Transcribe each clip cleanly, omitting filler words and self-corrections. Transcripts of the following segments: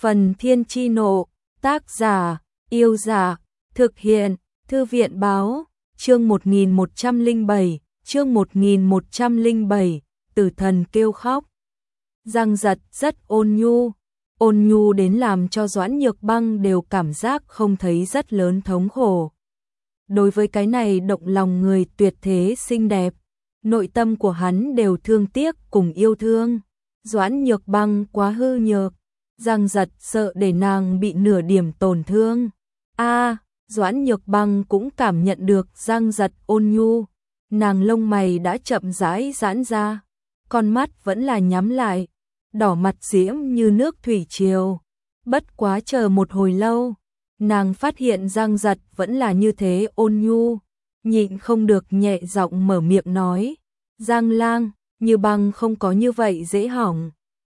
Phần Thiên Chi Nộ, tác giả, Yêu Dạ, thực hiện, Thư viện Báo, chương 1107, Tử Thần Kêu Khóc. Giang Giật rất ôn nhu đến làm cho Doãn Nhược Băng đều cảm giác không thấy rất lớn thống khổ. Đối với cái này động lòng người tuyệt thế xinh đẹp, nội tâm của hắn đều thương tiếc cùng yêu thương. Doãn Nhược Băng quá hư nhược, Giang Giật sợ để nàng bị nửa điểm tổn thương. Doãn Nhược Băng cũng cảm nhận được Giang Giật ôn nhu, nàng lông mày đã chậm rãi giãn ra, con mắt vẫn là nhắm lại, đỏ mặt diễm như nước thủy triều. Bất quá chờ một hồi lâu, nàng phát hiện Giang Giật vẫn là như thế ôn nhu, nhịn không được nhẹ giọng mở miệng nói, Giang lang, Như Băng không có như vậy dễ hỏng,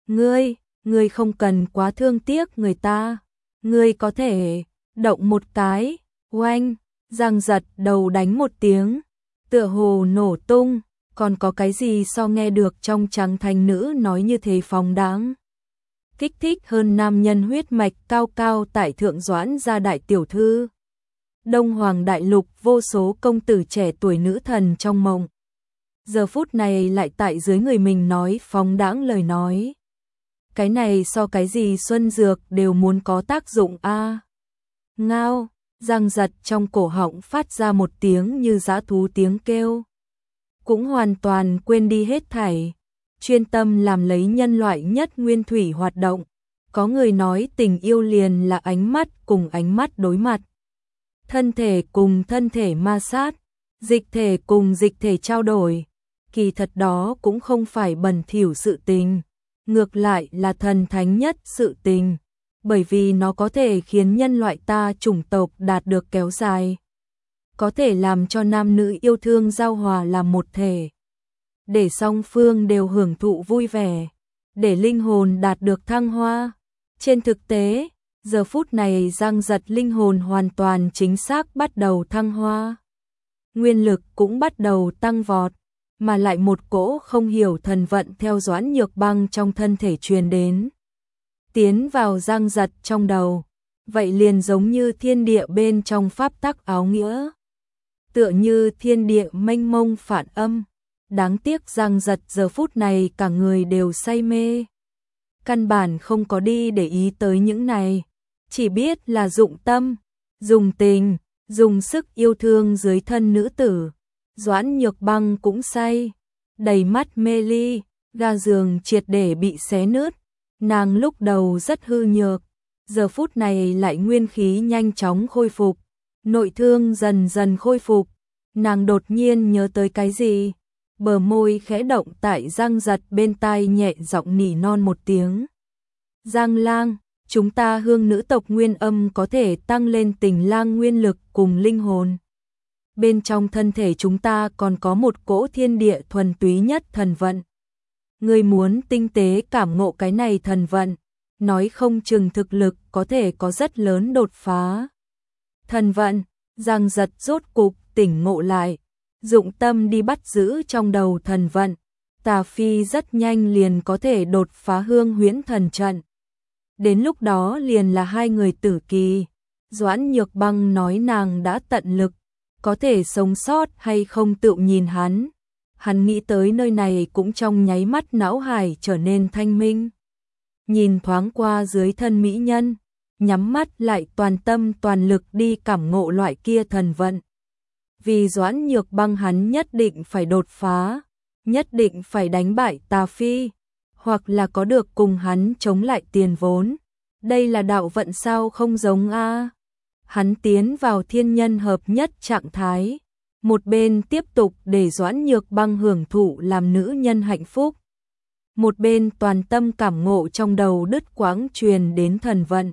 ngươi không cần quá thương tiếc người ta, ngươi có thể động một cái. Oanh, Giang Giật đầu đánh một tiếng, tựa hồ nổ tung, còn có cái gì so nghe được trong trắng thanh nữ nói như thế phóng đáng. Kích thích hơn nam nhân huyết mạch cao cao tại thượng Doãn gia đại tiểu thư. Đông Hoàng đại lục vô số công tử trẻ tuổi nữ thần trong mộng. Giờ phút này lại tại dưới người mình nói phóng đáng lời nói. Cái này so cái gì xuân dược đều muốn có tác dụng a. Ngao, Giang Giật trong cổ họng phát ra một tiếng như dã thú tiếng kêu. Cũng hoàn toàn quên đi hết thảy, chuyên tâm làm lấy nhân loại nhất nguyên thủy hoạt động. Có người nói tình yêu liền là ánh mắt cùng ánh mắt đối mặt, thân thể cùng thân thể ma sát, dịch thể cùng dịch thể trao đổi. Kỳ thật đó cũng không phải bẩn thỉu sự tình, ngược lại là thần thánh nhất sự tình, bởi vì nó có thể khiến nhân loại ta chủng tộc đạt được kéo dài, có thể làm cho nam nữ yêu thương giao hòa làm một thể, để song phương đều hưởng thụ vui vẻ, để linh hồn đạt được thăng hoa. Trên thực tế, giờ phút này Giang Giật linh hồn hoàn toàn chính xác bắt đầu thăng hoa, nguyên lực cũng bắt đầu tăng vọt, mà lại một cỗ không hiểu thần vận theo Doãn Nhược Băng trong thân thể truyền đến, tiến vào Giang Giật trong đầu, vậy liền giống như thiên địa bên trong pháp tắc áo nghĩa, tựa như thiên địa mênh mông phản âm. Đáng tiếc Giang Giật giờ phút này cả người đều say mê, căn bản không có đi để ý tới những này, chỉ biết là dụng tâm, dùng tình, dùng sức yêu thương dưới thân nữ tử. Doãn Nhược Băng cũng say, đầy mắt mê ly, ga giường triệt để bị xé nứt. Nàng lúc đầu rất hư nhược, giờ phút này lại nguyên khí nhanh chóng khôi phục, nội thương dần dần khôi phục. Nàng đột nhiên nhớ tới cái gì, bờ môi khẽ động tại Giang Giật bên tai nhẹ giọng nỉ non một tiếng. Giang lang, chúng ta hương nữ tộc nguyên âm có thể tăng lên tình lang nguyên lực cùng linh hồn. Bên trong thân thể chúng ta còn có một cỗ thiên địa thuần túy nhất thần vận. Ngươi muốn tinh tế cảm ngộ cái này thần vận, nói không chừng thực lực có thể có rất lớn đột phá. Thần vận, Giang Giật rốt cục tỉnh ngộ lại, dụng tâm đi bắt giữ trong đầu thần vận, Tà Phi rất nhanh liền có thể đột phá Hương Huyễn thần trận. Đến lúc đó liền là hai người tử kỳ. Doãn Nhược Băng nói nàng đã tận lực, có thể sống sót hay không tự nhìn hắn. Hắn nghĩ tới nơi này cũng trong nháy mắt não hải trở nên thanh minh. Nhìn thoáng qua dưới thân mỹ nhân, nhắm mắt lại toàn tâm toàn lực đi cảm ngộ loại kia thần vận. Vì Doãn Nhược Băng hắn nhất định phải đột phá, nhất định phải đánh bại Tà Phi, hoặc là có được cùng hắn chống lại tiền vốn. Đây là đạo vận sao không giống a? Hắn tiến vào thiên nhân hợp nhất trạng thái, một bên tiếp tục để Doãn Nhược Băng hưởng thụ làm nữ nhân hạnh phúc, một bên toàn tâm cảm ngộ trong đầu đứt quãng truyền đến thần vận.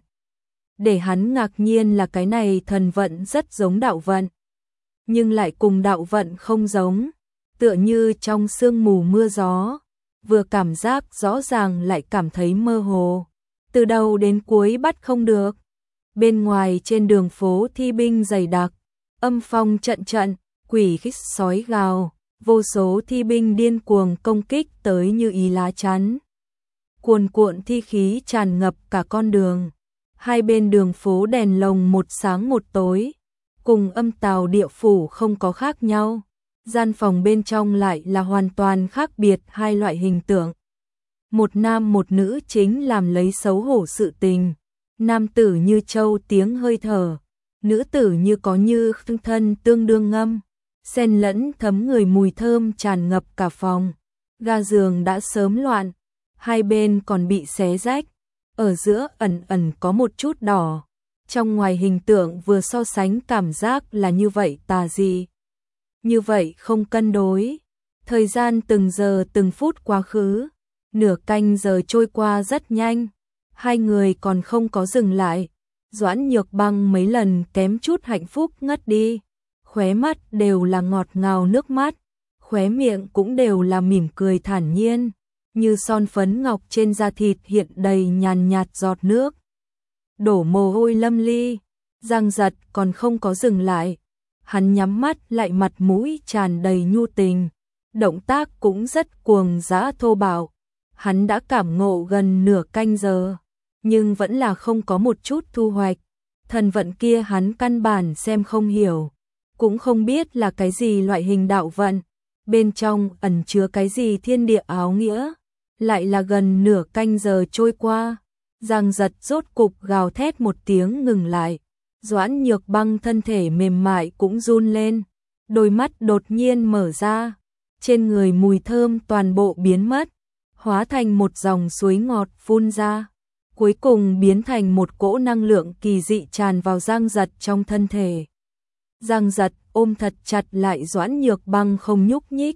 Để hắn ngạc nhiên là cái này thần vận rất giống đạo vận, nhưng lại cùng đạo vận không giống, tựa như trong sương mù mưa gió, vừa cảm giác rõ ràng lại cảm thấy mơ hồ, từ đầu đến cuối bắt không được. Bên ngoài trên đường phố thi binh dày đặc, âm phong trận trận, quỷ khích sói gào, vô số thi binh điên cuồng công kích tới như ý lá chắn. cuồn cuộn thi khí tràn ngập cả con đường. Hai bên đường phố đèn lồng một sáng một tối, cùng âm tào địa phủ không có khác nhau. Gian phòng bên trong lại là hoàn toàn khác biệt hai loại hình tượng. Một nam một nữ chính làm lấy xấu hổ sự tình. Nam tử như trâu tiếng hơi thở, nữ tử như có như thân tương đương ngâm, xen lẫn thấm người mùi thơm tràn ngập cả phòng. Ga giường đã sớm loạn, hai bên còn bị xé rách, ở giữa ẩn ẩn có một chút đỏ. Trong ngoài hình tượng vừa so sánh cảm giác là như vậy tà dị, như vậy không cân đối. Thời gian từng giờ từng phút quá khứ, nửa canh giờ trôi qua rất nhanh, hai người còn không có dừng lại. Doãn Nhược Băng mấy lần kém chút hạnh phúc ngất đi, khóe mắt đều là ngọt ngào nước mắt, khóe miệng cũng đều là mỉm cười thản nhiên, như son phấn ngọc trên da thịt hiện đầy nhàn nhạt giọt nước. Đổ mồ hôi lâm ly, Giang Giật còn không có dừng lại, hắn nhắm mắt lại, mặt mũi tràn đầy nhu tình, động tác cũng rất cuồng dã thô bạo. Hắn đã cảm ngộ gần nửa canh giờ, nhưng vẫn là không có một chút thu hoạch. Thần vận kia hắn căn bản xem không hiểu, cũng không biết là cái gì loại hình đạo vận, bên trong ẩn chứa cái gì thiên địa áo nghĩa. Lại là gần nửa canh giờ trôi qua, Giang Giật rốt cục gào thét một tiếng ngừng lại. Doãn Nhược Băng thân thể mềm mại cũng run lên, đôi mắt đột nhiên mở ra, trên người mùi thơm toàn bộ biến mất, hóa thành một dòng suối ngọt phun ra, cuối cùng biến thành một cỗ năng lượng kỳ dị tràn vào Giang Giật trong thân thể. Giang Giật ôm thật chặt lại Doãn Nhược Băng không nhúc nhích.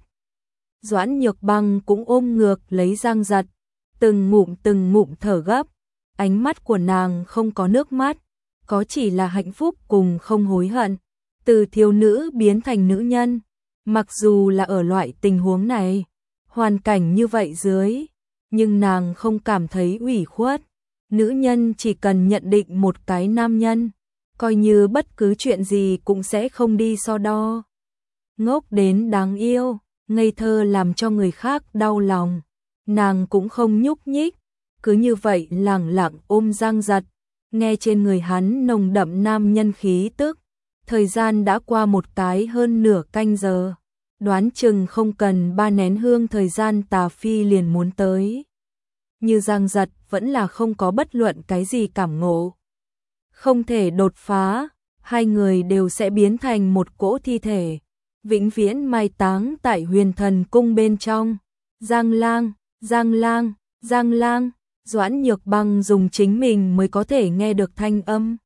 Doãn Nhược Băng cũng ôm ngược lấy Giang Giật, từng ngụm thở gấp, ánh mắt của nàng không có nước mắt, có chỉ là hạnh phúc cùng không hối hận. Từ thiếu nữ biến thành nữ nhân, mặc dù là ở loại tình huống này, hoàn cảnh như vậy dưới, nhưng nàng không cảm thấy ủy khuất. Nữ nhân chỉ cần nhận định một cái nam nhân, coi như bất cứ chuyện gì cũng sẽ không đi so đo. Ngốc đến đáng yêu, ngây thơ làm cho người khác đau lòng, nàng cũng không nhúc nhích, cứ như vậy lẳng lặng ôm Giang Giật, nghe trên người hắn nồng đậm nam nhân khí tức. Thời gian đã qua một cái hơn nửa canh giờ, đoán chừng không cần 3 nén hương thời gian Tà Phi liền muốn tới. Như Giang Giật vẫn là không có bất luận cái gì cảm ngộ, không thể đột phá, hai người đều sẽ biến thành một cỗ thi thể, vĩnh viễn mai táng tại Huyền Thần Cung bên trong. Giang Lang, Giang Lang, Giang Lang. Doãn Nhược Băng dùng chính mình mới có thể nghe được thanh âm,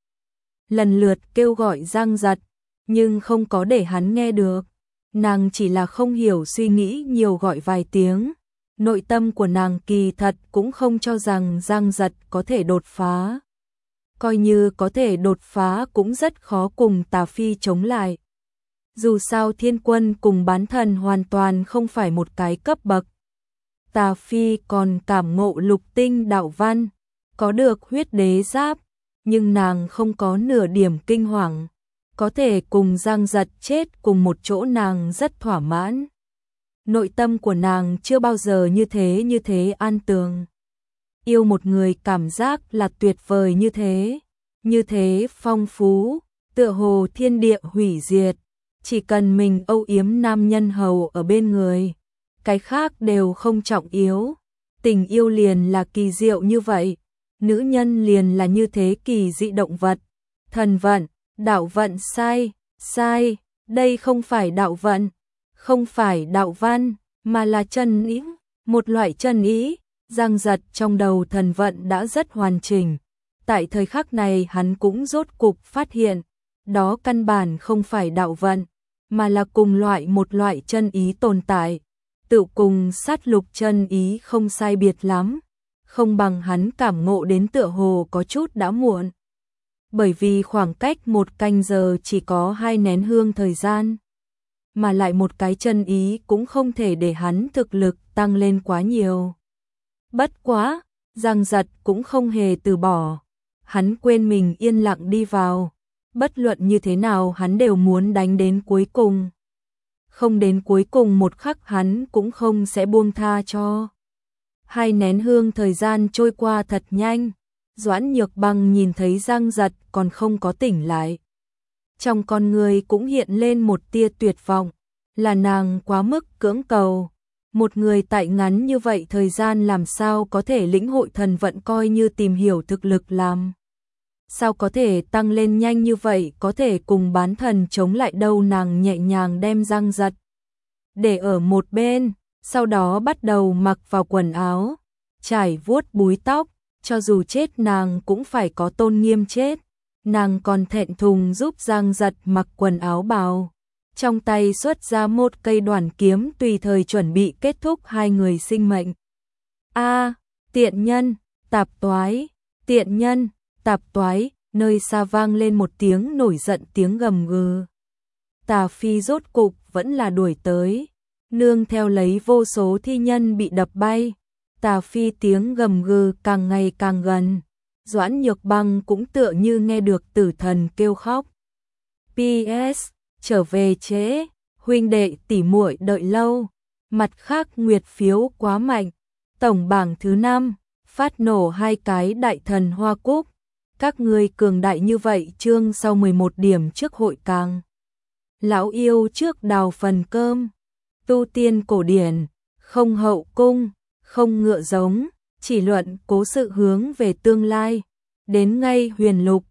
lần lượt kêu gọi Giang Giật, nhưng không có để hắn nghe được. Nàng chỉ là không hiểu suy nghĩ nhiều gọi vài tiếng. Nội tâm của nàng kỳ thật cũng không cho rằng Giang Giật có thể đột phá. Coi như có thể đột phá cũng rất khó cùng Tà Phi chống lại. Dù sao Thiên Quân cùng Bán Thần hoàn toàn không phải một cái cấp bậc. Tà Phi còn cảm ngộ lục tinh đạo văn, có được huyết đế giáp, nhưng nàng không có nửa điểm kinh hoàng, có thể cùng Giang Giật chết cùng một chỗ nàng rất thỏa mãn. Nội tâm của nàng chưa bao giờ như thế an tường. Yêu một người cảm giác là tuyệt vời như thế phong phú, tựa hồ thiên địa hủy diệt, chỉ cần mình âu yếm nam nhân hầu ở bên người, cái khác đều không trọng yếu. Tình yêu liền là kỳ diệu như vậy, nữ nhân liền là như thế kỳ dị động vật. Thần vận, đạo vận sai, đây không phải đạo vận, không phải đạo văn, mà là chân ý, một loại chân ý. Giang Giật trong đầu thần vận đã rất hoàn chỉnh, tại thời khắc này hắn cũng rốt cục phát hiện, đó căn bản không phải đạo vận, mà là cùng loại một loại chân ý tồn tại, tự cùng sát lục chân ý không sai biệt lắm, không bằng hắn cảm ngộ đến tựa hồ có chút đã muộn. Bởi vì khoảng cách 1 canh giờ chỉ có 2 nén hương thời gian, mà lại một cái chân ý cũng không thể để hắn thực lực tăng lên quá nhiều. Bất quá, Giang Giật cũng không hề từ bỏ, hắn quên mình yên lặng đi vào, bất luận như thế nào hắn đều muốn đánh đến cuối cùng. Không đến cuối cùng một khắc hắn cũng không sẽ buông tha cho. 2 nén hương thời gian trôi qua thật nhanh, Doãn Nhược Băng nhìn thấy Giang Giật còn không có tỉnh lại. Trong con người cũng hiện lên một tia tuyệt vọng, là nàng quá mức cưỡng cầu. Một người tại ngắn như vậy thời gian làm sao có thể lĩnh hội thần vận, coi như tìm hiểu thực lực làm. Sao có thể tăng lên nhanh như vậy, có thể cùng bán thần chống lại đâu. Nàng nhẹ nhàng đem Giang Giật để ở một bên, sau đó bắt đầu mặc vào quần áo, trải vuốt búi tóc, cho dù chết nàng cũng phải có tôn nghiêm chết. Nàng còn thẹn thùng giúp Giang Giật mặc quần áo bào, trong tay xuất ra một cây đoản kiếm tùy thời chuẩn bị kết thúc hai người sinh mệnh. A, tiện nhân, tạp toái, tiện nhân, tạp toái, nơi xa vang lên một tiếng nổi giận, tiếng gầm gừ. Tà Phi rốt cục vẫn là đuổi tới, nương theo lấy vô số thi nhân bị đập bay. Tà Phi tiếng gầm gừ càng ngày càng gần. Doãn Nhược Băng cũng tựa như nghe được tử thần kêu khóc. PS, trở về trễ, huynh đệ tỉ muội đợi lâu. Mặt khác nguyệt phiếu quá mạnh, tổng bảng thứ 5, phát nổ 2 cái đại thần hoa cúc. Các ngươi cường đại như vậy, chương sau 11 điểm trước hội càng. Lão yêu trước đào phần cơm, tu tiên cổ điển, không hậu cung, không ngựa giống, chỉ luận cố sự hướng về tương lai. Đến ngay huyền lục,